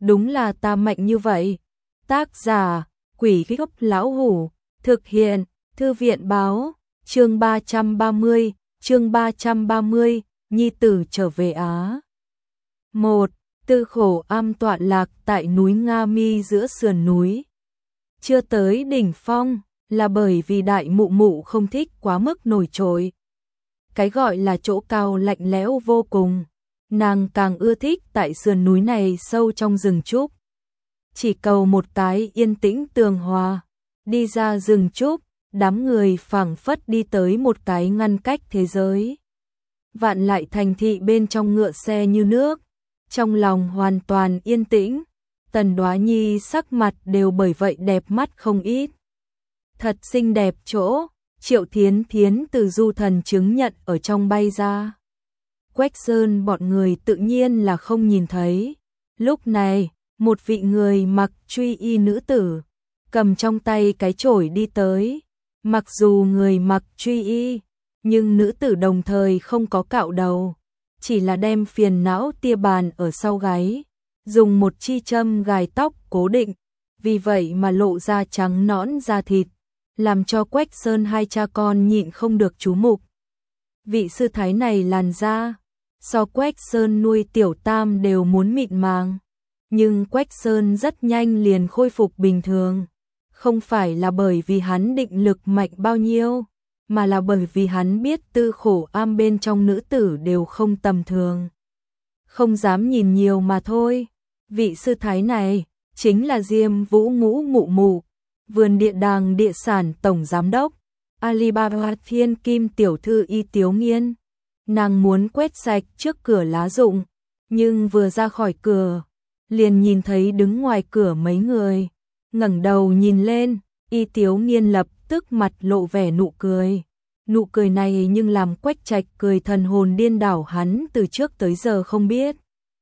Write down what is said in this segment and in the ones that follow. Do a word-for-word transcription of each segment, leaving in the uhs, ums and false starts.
đúng là ta mạnh như vậy. Tác giả, Quỷ Gốc Lão Hủ, thực hiện, Thư viện báo, chương ba trăm ba mươi, chương ba trăm ba mươi, Nhi tử trở về Á. một. Tư Khổ Am tọa lạc tại núi Nga Mi giữa sườn núi. Chưa tới đỉnh phong, là bởi vì đại mụ mụ không thích quá mức nổi trội. Cái gọi là chỗ cao lạnh lẽo vô cùng, nàng càng ưa thích tại sườn núi này sâu trong rừng trúc. Chỉ cầu một cái yên tĩnh tường hòa, đi ra rừng trúc, đám người phảng phất đi tới một cái ngăn cách thế giới. Vạn lại thành thị bên trong ngựa xe như nước, trong lòng hoàn toàn yên tĩnh. Tần Đoá Nhi sắc mặt đều bởi vậy đẹp mắt không ít. Thật xinh đẹp chỗ, Triệu Thiến Thiến từ du thần chứng nhận ở trong bay ra. Quách Sơn bọn người tự nhiên là không nhìn thấy. Lúc này, một vị người mặc truy y nữ tử, cầm trong tay cái chổi đi tới. Mặc dù người mặc truy y, nhưng nữ tử đồng thời không có cạo đầu, chỉ là đem phiền não tia bàn ở sau gáy, dùng một chi châm gài tóc cố định, vì vậy mà lộ ra trắng nõn da thịt, làm cho Quách Sơn hai cha con nhịn không được chú mục. Vị sư thái này làn da, so Quách Sơn nuôi tiểu tam đều muốn mịn màng, nhưng Quách Sơn rất nhanh liền khôi phục bình thường. Không phải là bởi vì hắn định lực mạnh bao nhiêu, mà là bởi vì hắn biết Tư Khổ Am bên trong nữ tử đều không tầm thường. Không dám nhìn nhiều mà thôi. Vị sư thái này chính là Diêm Vũ ngũ mụ mụ, vườn địa đàng địa sản tổng giám đốc, Alibaba Thiên Kim tiểu thư Y Tiếu Nghiên. Nàng muốn quét sạch trước cửa lá rụng, nhưng vừa ra khỏi cửa, liền nhìn thấy đứng ngoài cửa mấy người. Ngẩng đầu nhìn lên, Y Tiếu Nghiên lập tức mặt lộ vẻ nụ cười. Nụ cười này nhưng làm Quách Trạch cười thần hồn điên đảo, hắn từ trước tới giờ không biết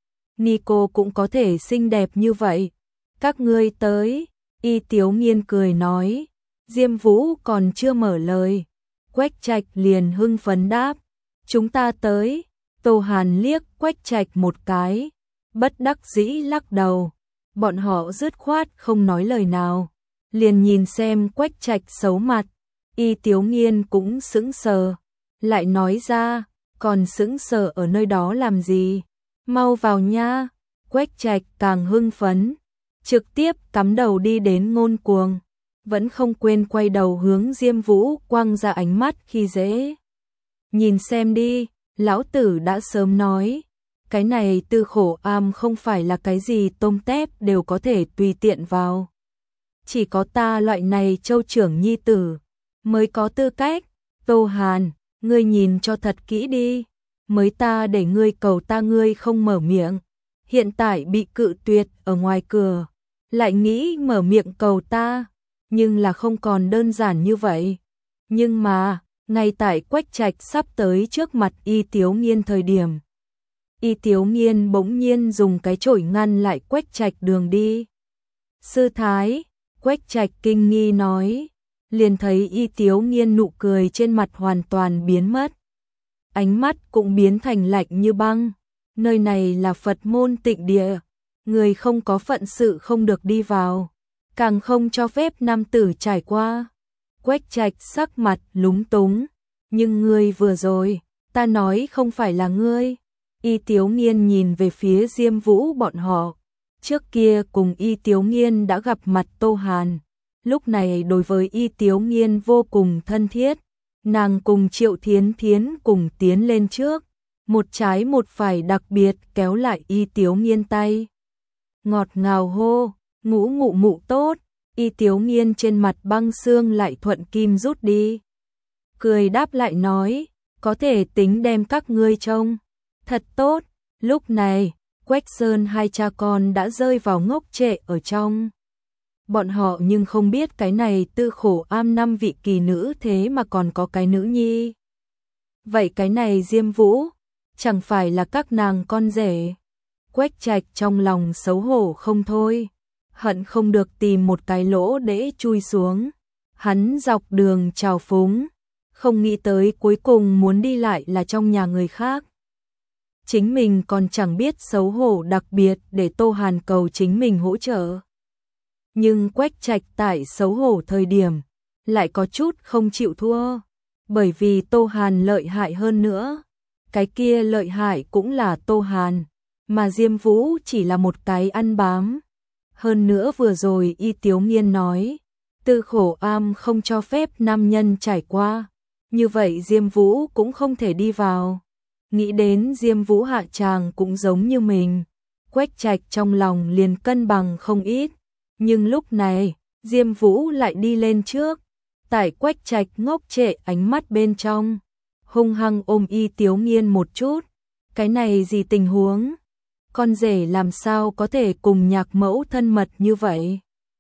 Nico cũng có thể xinh đẹp như vậy. Các ngươi tới, Y Tiếu Nghiên cười nói. Diêm Vũ còn chưa mở lời, Quách Trạch liền hưng phấn đáp, chúng ta tới. Tô Hàn liếc Quách Trạch một cái, bất đắc dĩ lắc đầu. Bọn họ dứt khoát không nói lời nào, liền nhìn xem Quách Trạch xấu mặt. Y Tiếu Nghiên cũng sững sờ, lại nói ra, còn sững sờ ở nơi đó làm gì, mau vào nha. Quách Trạch càng hưng phấn, trực tiếp cắm đầu đi đến Ngôn Cuồng, vẫn không quên quay đầu hướng Diêm Vũ quăng ra ánh mắt khi dễ. Nhìn xem đi, lão tử đã sớm nói, cái này Tư Khổ Am không phải là cái gì tôm tép đều có thể tùy tiện vào. Chỉ có ta loại này châu trưởng nhi tử mới có tư cách. Tô Hàn, ngươi nhìn cho thật kỹ đi, mới ta để ngươi cầu ta ngươi không mở miệng, hiện tại bị cự tuyệt ở ngoài cửa, lại nghĩ mở miệng cầu ta, nhưng là không còn đơn giản như vậy. Nhưng mà, ngay tại Quách Trạch sắp tới trước mặt Y Tiếu Nghiên thời điểm, Y Tiếu Nghiên bỗng nhiên dùng cái chổi ngăn lại Quách Trạch đường đi. Sư thái, Quách Trạch kinh nghi nói, liền thấy Y Tiếu Nghiên nụ cười trên mặt hoàn toàn biến mất. Ánh mắt cũng biến thành lạnh như băng. Nơi này là Phật môn tịnh địa, người không có phận sự không được đi vào, càng không cho phép nam tử trải qua. Quách Trạch sắc mặt lúng túng, nhưng ngươi vừa rồi, ta nói không phải là ngươi. Y Tiếu Nghiên nhìn về phía Diêm Vũ bọn họ, trước kia cùng Y Tiếu Nghiên đã gặp mặt Tô Hàn, lúc này đối với Y Tiếu Nghiên vô cùng thân thiết. Nàng cùng Triệu Thiến Thiến cùng tiến lên trước, một trái một phải đặc biệt kéo lại Y Tiếu Nghiên tay. Ngọt ngào hô, ngũ ngụ mụ tốt. Y Tiếu Nghiên trên mặt băng xương lại thuận kim rút đi, cười đáp lại nói, có thể tính đem các ngươi trông thật tốt. Lúc này, Quách Sơn hai cha con đã rơi vào ngốc trệ ở trong. Bọn họ nhưng không biết cái này Tư Khổ Am năm vị kỳ nữ thế mà còn có cái nữ nhi. Vậy cái này Diêm Vũ, chẳng phải là các nàng con rể? Quách Trạch trong lòng xấu hổ không thôi, hận không được tìm một cái lỗ để chui xuống. Hắn dọc đường trào phúng, không nghĩ tới cuối cùng muốn đi lại là trong nhà người khác. chính mình còn chẳng biết xấu hổ, đặc biệt để Tô Hàn cầu chính mình hỗ trợ. Nhưng Quách Trạch tại xấu hổ thời điểm, lại có chút không chịu thua, bởi vì Tô Hàn lợi hại hơn nữa. Cái kia lợi hại cũng là Tô Hàn, mà Diêm Vũ chỉ là một cái ăn bám. Hơn nữa vừa rồi Y Tiếu Nghiên nói, Tư Khổ Am không cho phép nam nhân trải qua, như vậy Diêm Vũ cũng không thể đi vào. Nghĩ đến Diêm Vũ hạ tràng cũng giống như mình, Quách Trạch trong lòng liền cân bằng không ít. Nhưng lúc này, Diêm Vũ lại đi lên trước, tại Quách Trạch ngốc trệ ánh mắt bên trong, hung hăng ôm Y Tiếu Nghiên một chút. Cái này gì tình huống? Con rể làm sao có thể cùng nhạc mẫu thân mật như vậy?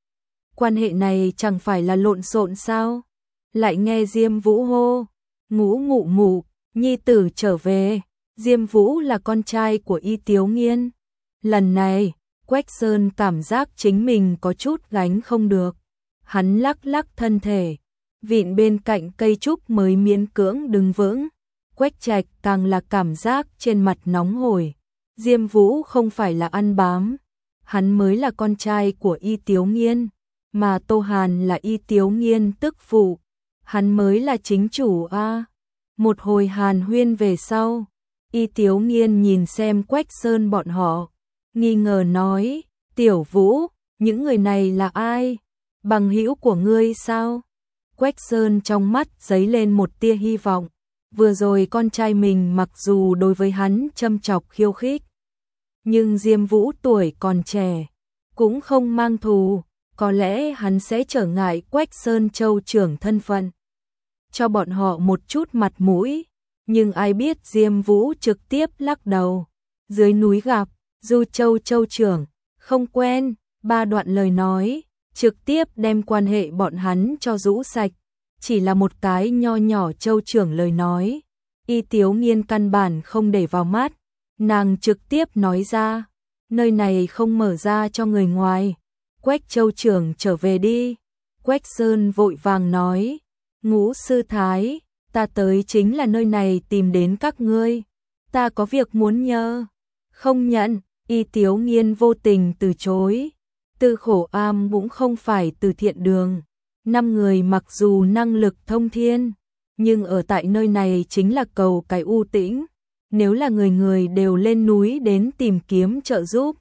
Quan hệ này chẳng phải là lộn xộn sao? Lại nghe Diêm Vũ hô, ngũ ngụ mụ, nhi tử trở về. Diêm Vũ là con trai của Y Tiếu Nghiên. Lần này, Quách Sơn cảm giác chính mình có chút gánh không được. Hắn lắc lắc thân thể, vịn bên cạnh cây trúc mới miễn cưỡng đứng vững. Quách Trạch càng là cảm giác trên mặt nóng hổi. Diêm Vũ không phải là ăn bám, hắn mới là con trai của Y Tiếu Nghiên, mà Tô Hàn là Y Tiếu Nghiên tức phụ, hắn mới là chính chủ a. Một hồi hàn huyên về sau, Y Tiếu Nghiên nhìn xem Quách Sơn bọn họ, nghi ngờ nói, Tiểu Vũ, những người này là ai? Bằng hữu của ngươi sao? Quách Sơn trong mắt giấy lên một tia hy vọng. Vừa rồi con trai mình mặc dù đối với hắn châm chọc khiêu khích, nhưng Diêm Vũ tuổi còn trẻ, cũng không mang thù, có lẽ hắn sẽ trở ngại Quách Sơn Châu trưởng thân phận, cho bọn họ một chút mặt mũi. Nhưng ai biết Diêm Vũ trực tiếp lắc đầu, dưới núi gặp, Du Châu Châu trưởng, không quen, ba đoạn lời nói, trực tiếp đem quan hệ bọn hắn cho rũ sạch. Chỉ là một cái nho nhỏ Châu trưởng lời nói, Y Tiếu Nghiên căn bản không để vào mắt, nàng trực tiếp nói ra, nơi này không mở ra cho người ngoài, Quách Châu trưởng trở về đi. Quách Sơn vội vàng nói, Ngũ sư thái, ta tới chính là nơi này tìm đến các ngươi, ta có việc muốn nhờ. Không nhận, Y Tiếu Nghiên vô tình từ chối. Tư Khổ Am cũng không phải từ thiện đường. Năm người mặc dù năng lực thông thiên, nhưng ở tại nơi này chính là cầu cái u tĩnh. Nếu là người người đều lên núi đến tìm kiếm trợ giúp,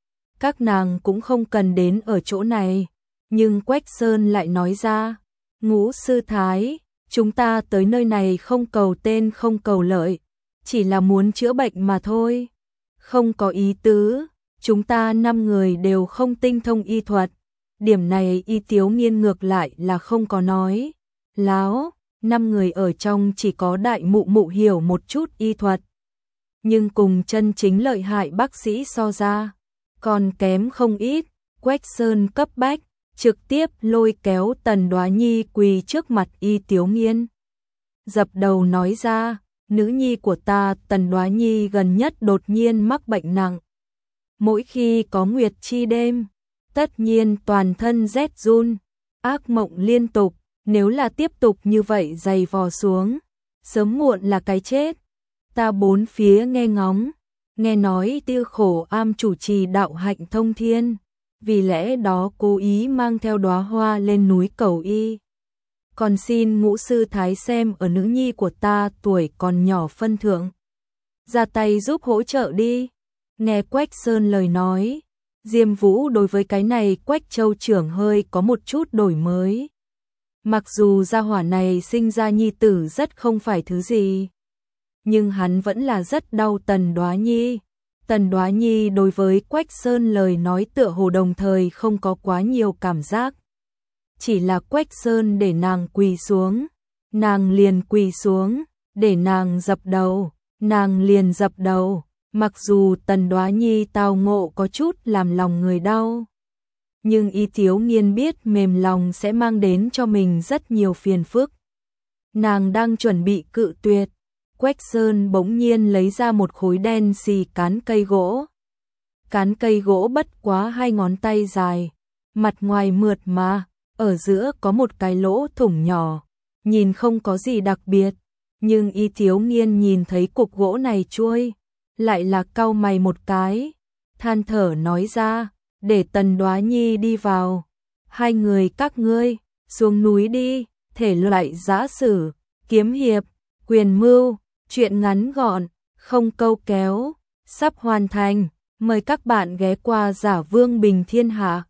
các nàng cũng không cần đến ở chỗ này. Nhưng Quách Sơn lại nói ra, Ngũ sư thái, chúng ta tới nơi này không cầu tên không cầu lợi, chỉ là muốn chữa bệnh mà thôi. Không có ý tứ, chúng ta năm người đều không tinh thông y thuật. Điểm này Y Tiếu Nghiên ngược lại là không có nói láo, năm người ở trong chỉ có đại mụ mụ hiểu một chút y thuật, nhưng cùng chân chính lợi hại bác sĩ so ra, còn kém không ít. Quách Sơn cấp bách, trực tiếp lôi kéo Tần Đoá Nhi quỳ trước mặt Y Tiếu Nghiên. Dập đầu nói ra, nữ nhi của ta Tần Đoá Nhi gần nhất đột nhiên mắc bệnh nặng. Mỗi khi có nguyệt chi đêm, tất nhiên toàn thân rét run, ác mộng liên tục, nếu là tiếp tục như vậy dày vò xuống, sớm muộn là cái chết. Ta bốn phía nghe ngóng, nghe nói Tư Khổ Am chủ trì đạo hạnh thông thiên, vì lẽ đó cố ý mang theo đóa hoa lên núi cầu y. Còn xin Ngũ sư thái xem ở nữ nhi của ta tuổi còn nhỏ phân thượng, ra tay giúp hỗ trợ đi. Nghe Quách Sơn lời nói, Diêm Vũ đối với cái này Quách Châu trưởng hơi có một chút đổi mới. Mặc dù gia hỏa này sinh ra nhi tử rất không phải thứ gì, nhưng hắn vẫn là rất đau Tần Đoá Nhi. Tần Đoá Nhi đối với Quách Sơn lời nói tựa hồ đồng thời không có quá nhiều cảm giác. Chỉ là Quách Sơn để nàng quỳ xuống, nàng liền quỳ xuống, để nàng dập đầu, nàng liền dập đầu. Mặc dù Tần Đoá Nhi tao ngộ có chút làm lòng người đau, nhưng Y Tiếu Nghiên biết mềm lòng sẽ mang đến cho mình rất nhiều phiền phức. Nàng đang chuẩn bị cự tuyệt, Quách Sơn bỗng nhiên lấy ra một khối đen xì cán cây gỗ. Cán cây gỗ bất quá hai ngón tay dài, mặt ngoài mượt mà, ở giữa có một cái lỗ thủng nhỏ, nhìn không có gì đặc biệt, nhưng Y Tiếu Nghiên nhìn thấy cục gỗ này chuôi, lại là cau mày một cái, than thở nói ra, để Tần Đoá Nhi đi vào. Hai người các ngươi, xuống núi đi, thể loại giã sử, kiếm hiệp, quyền mưu, chuyện ngắn gọn, không câu kéo, sắp hoàn thành. Mời các bạn ghé qua Giả Vương Bình Thiên Hạ.